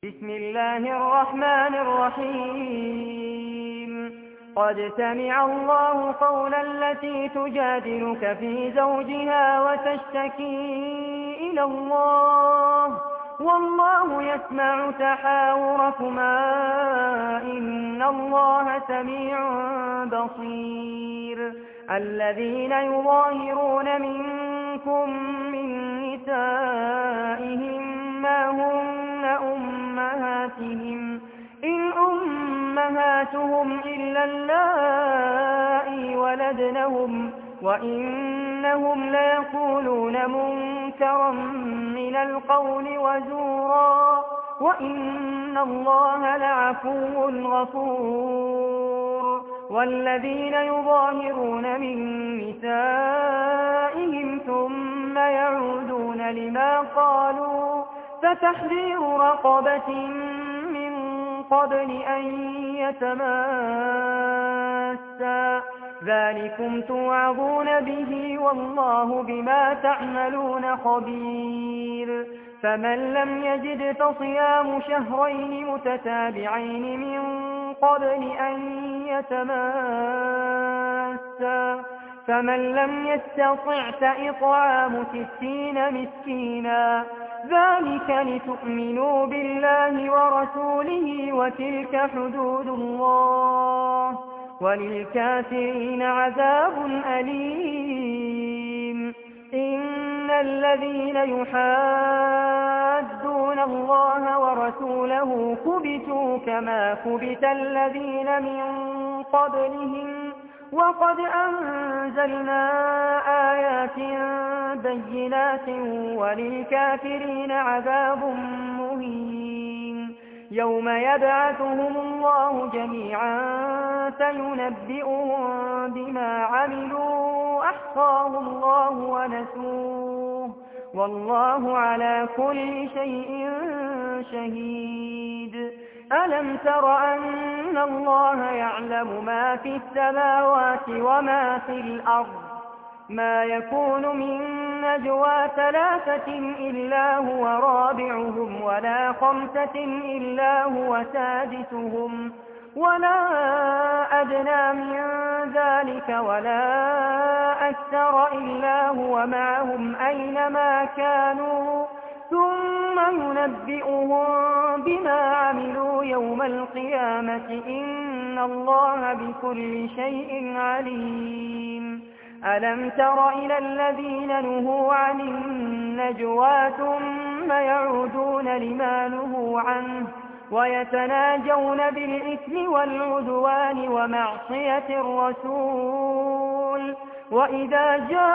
بسم الله الرحمن الرحيم قد سمع الله قول التي تجادلك في زوجها وتشتكي إلى الله والله يسمع تحاوركما إن الله سميع بصير الذين يظاهرون منكم من نسائهم ما هن أمهاتهم إن أمهاتهم إلا اللائي ولدنهم وإنهم ليقولون منكرا من القول وزورا وإن الله لعفو غفور والذين يظاهرون من نسائهم ثم يعودون لما قالوا فتحرير رقبة من قبل أن يتماسا ذلكم توعظون به والله بما تعملون خبير فمن لم يجد فصيام شهرين متتابعين من قبل أن يتماسا فمن لم يستطع فإطعام 60 مسكينا ذلك لتؤمنوا بالله ورسوله وتلك حدود الله وللكافرين عذاب أليم إن الذين يحادون الله ورسوله كبتوا كما كبت الذين من قبلهم وقد أنزلنا آيات بينات وللكافرين عذاب مهين يوم يبعثهم الله جميعا فينبئهم بما عملوا أحصاه الله ونسوه والله على كل شيء شهيد ألم تر أن الله يعلم ما في السماوات وما في الأرض ما يكون من نجوى 3 إلا هو رابعهم ولا 5 إلا هو سادسهم ولا أدنى من ذلك ولا أكثر إلا هو معهم أينما كانوا ثم ينبئهم بما عملوا يوم القيامة إن الله بكل شيء عليم ألم تر إلى الذين نهوا عن النجوى ثم يعودون لما نهوا عنه ويتناجون بالإثم والعدوان ومعصية الرسول وإذا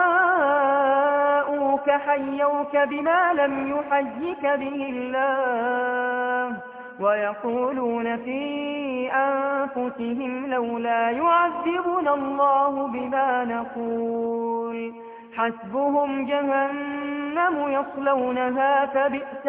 جاءوك حيوك بما لم يحيك به الله ويقولون في أنفسهم لولا يعذبنا الله بما نقول حسبهم جهنم يصلونها فبئس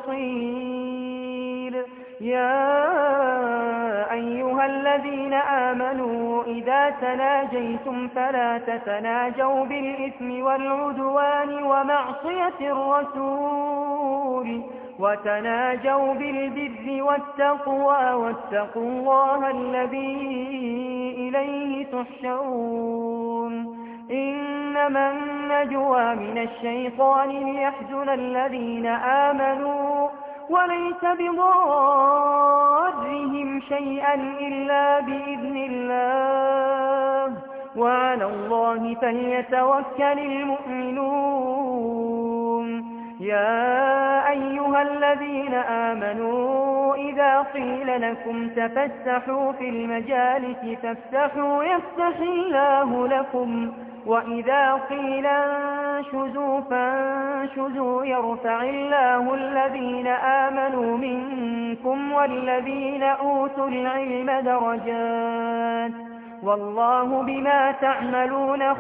المصير يا أيها الذين آمنوا إذا تناجيتم فلا تتناجوا بالإثم والعدوان ومعصية الرسول وتناجوا بالبر والتقوى واتقوا الله الذي إليه تحشرون إنما النجوى من الشيطان ليحزن الذين آمنوا وليس بضارهم شيئا إلا بإذن الله وعلى الله فليتوكل المؤمنون يا أيها الذين آمنوا إذا قيل لكم تفسحوا في المجالس فافسحوا يفسح الله لكم وإذا قيل انشزوا فانشزوا يرفع الله الذين آمنوا منكم والذين أوتوا العلم درجات والله بما تعملون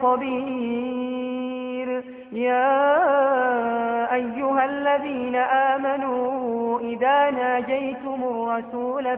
خبير يا أيها الذين آمنوا إذا ناجيتم الرسول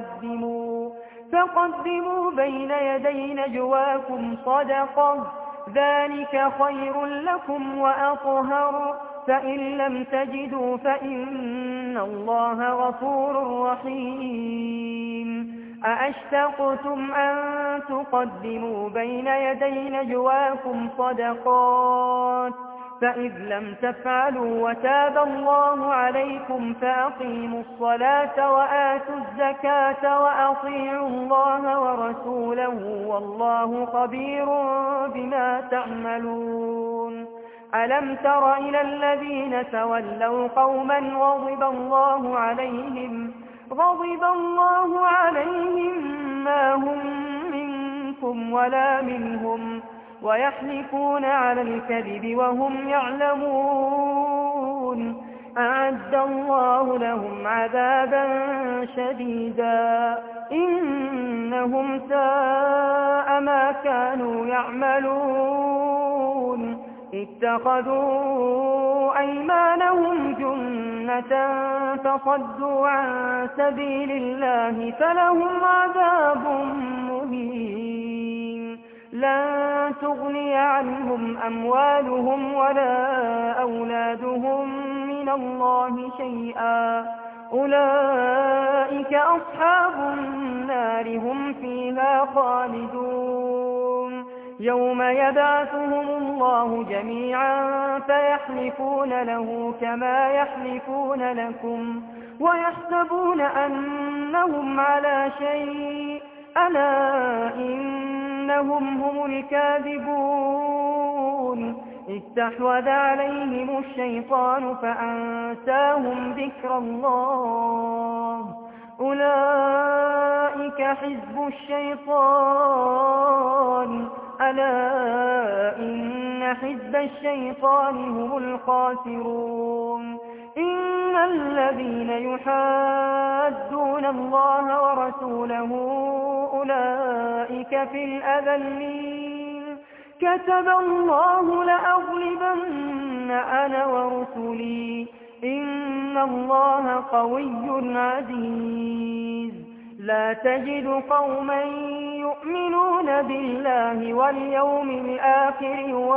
فقدموا بين يدي نجواكم صدقة ذلك خير لكم وأطهر فإن لم تجدوا فإن الله غفور رحيم أأشفقتم أن تقدموا بين يدي نجواكم صدقات فإذ لم تفعلوا وتاب الله عليكم فأقيموا الصلاة وآتوا الزكاة وأطيعوا الله ورسوله والله خبير بما تعملون ألم تر إلى الذين تولوا قوما غضب الله عليهم ما هم منكم ولا منهم ويحلفون على الكذب وهم يعلمون أعد الله لهم عذابا شديدا إنهم ساء ما كانوا يعملون اتخذوا أيمانهم جنة فصدوا عن سبيل الله فلهم عذاب مهين لن تغني عنهم أموالهم ولا أولادهم من الله شيئا أولئك أصحاب النار هم فيها خالدون يوم يبعثهم الله جميعا فيحلفون له كما يحلفون لكم ويحسبون أنهم على شيء ألا إنهم هم الكاذبون استحوذ عليهم الشيطان فأنساهم ذكر الله أولئك حزب الشيطان ألا إن حزب الشيطان هم الخاسرون إن الذين يحادون الله ورسوله أولئك في الأذلين كتب الله لأغلبن أنا ورسلي إن الله قوي عزيز لا تجد قوما يؤمنون بالله واليوم الآخر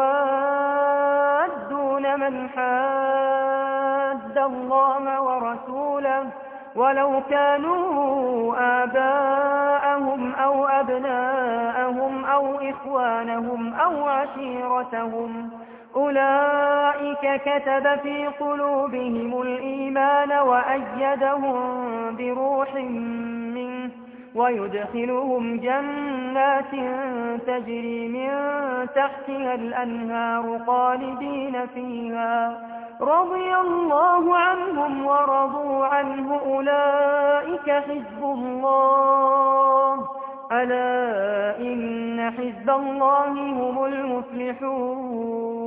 يوادون من حاد الله ورسوله ولو كانوا آباءهم أو أبناءهم أو إخوانهم أو عشيرتهم أولئك كتب في قلوبهم الإيمان وأيدهم بروح منه ويدخلهم جنات تجري من تحتها الأنهار خالدين فيها رضي الله عنهم ورضوا عنه أولئك حزب الله ألا إن حزب الله هم المفلحون